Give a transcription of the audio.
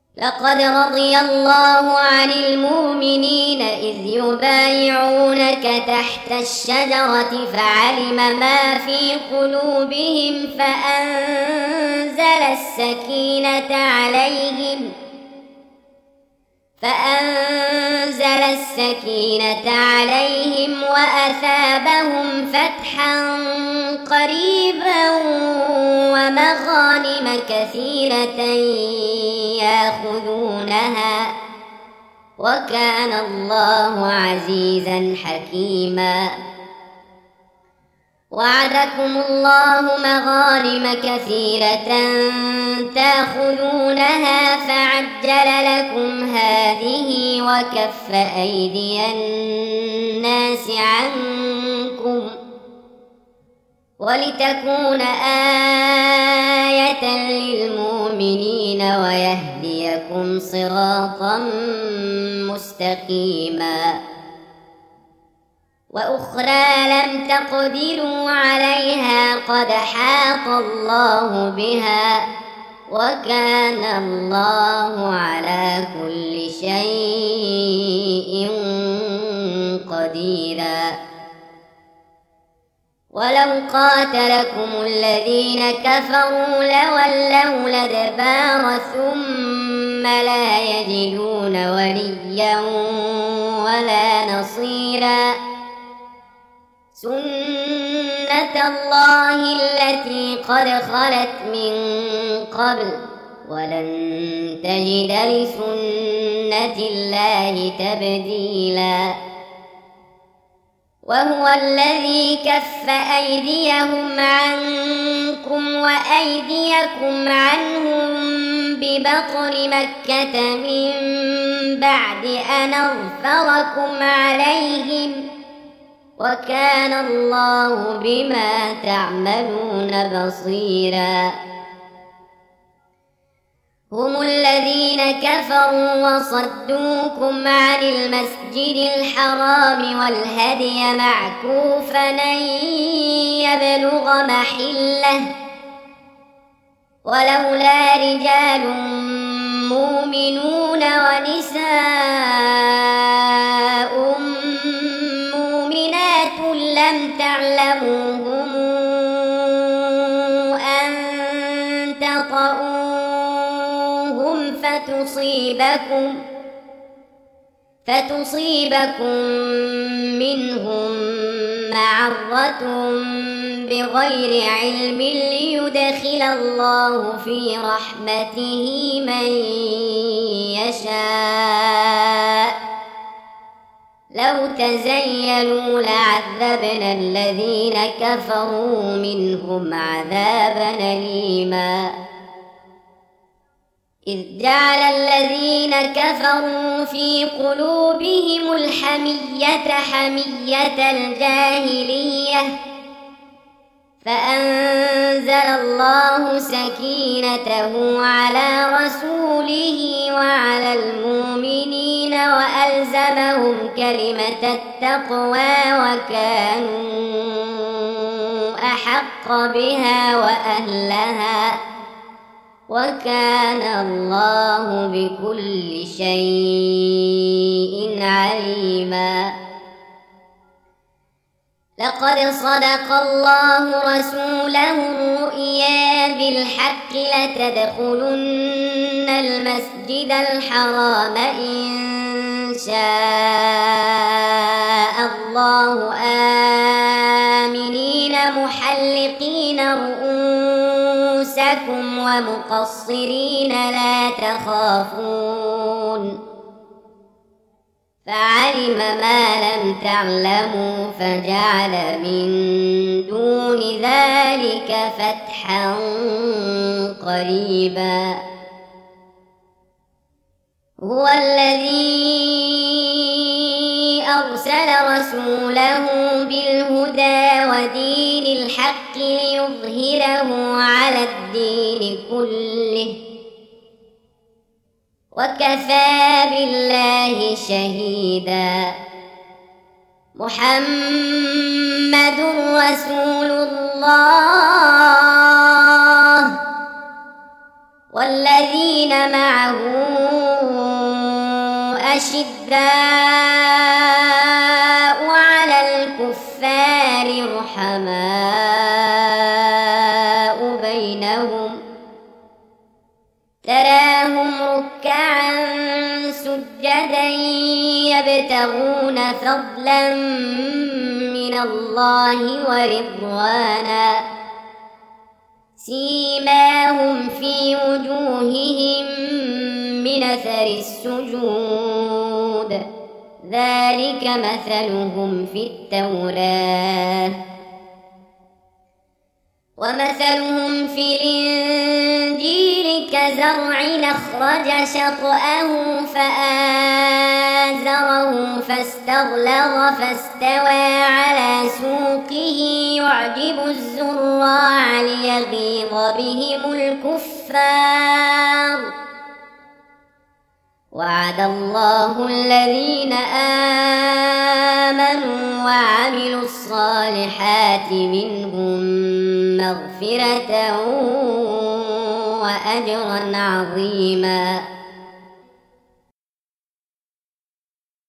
لقد رضي الله عن المؤمنين إذ يبايعونك تحت الشجرة فعلم ما في قلوبهم فأنزل السكينة عليهم وأثابهم فتحا قريبا ومغانم كثيرة يأخذونها وكان الله عزيزا حكيما. وعدكم الله مغانم كثيرة تأخذونها فعجل لكم هذه وكف أيدي الناس عنكم ولتكون آية للمؤمنين ويهديكم صراطا مستقيما. وأخرى لم تقدروا عليها قد حاط الله بها وكان الله على كل شيء قديرا. ولو قاتلكم الذين كفروا لولوا الأدبار ثم لا يجدون وليا ولا نصيرا. سنة الله التي قد خلت من قبل ولن تجد لسنة الله تبديلا. وهو الذي كف أيديهم عنكم وأيديكم عنهم ببطن مكة من بعد أن أظفركم عليهم وكان الله بما تعملون بصيرا. هم الذين كفروا وصدوكم عن المسجد الحرام والهدي معكوفا أن يبلغ محله ولولا رجال مؤمنون ونساء مؤمنات لم تعلموهم أن تطؤوهم فتصيبكم منهم معرة بغير علم ليدخل الله في رحمته من يشاء. لو تزيلوا لعذبنا الذين كفروا منهم عذابا أليما. إذ جعل الذين كفروا في قلوبهم الحمية حمية الجاهلية فأنزل الله سكينته على رسوله وعلى المؤمنين وألزمهم كلمة التقوى وكانوا أحق بها وأهلها وكان الله بكل شيء عليما. لقد صدق الله رسوله الرؤيا بالحق لتدخلن المسجد الحرام إن شاء الله آمنين محلقين رؤوسكم ومقصرين لا تخافون فعلم ما لم تعلموا فجعل من دون ذلك فتحا قريبا. هو الذي أرسل رسوله بالهدى ودين الحق ليظهره على الدين كله وكفى بالله شهيدا. محمد رسول الله والذين معه أشداء على الكفار رحماء بينهم تراهم ركعا سجدا يبتغون فضلا من الله ورضوانا سيماهم في وجوههم من أثر السجود ذلك مثلهم في التوراة ومثلهم في الإنجيل كزرع أخرج شطأه فآزره فاستغلظ فاستوى على سوقه يعجب الزراع ليغيظ بهم الكفار وعد الله الذين آمنوا وعملوا الصالحات منهم مغفرة وأجرا عظيما.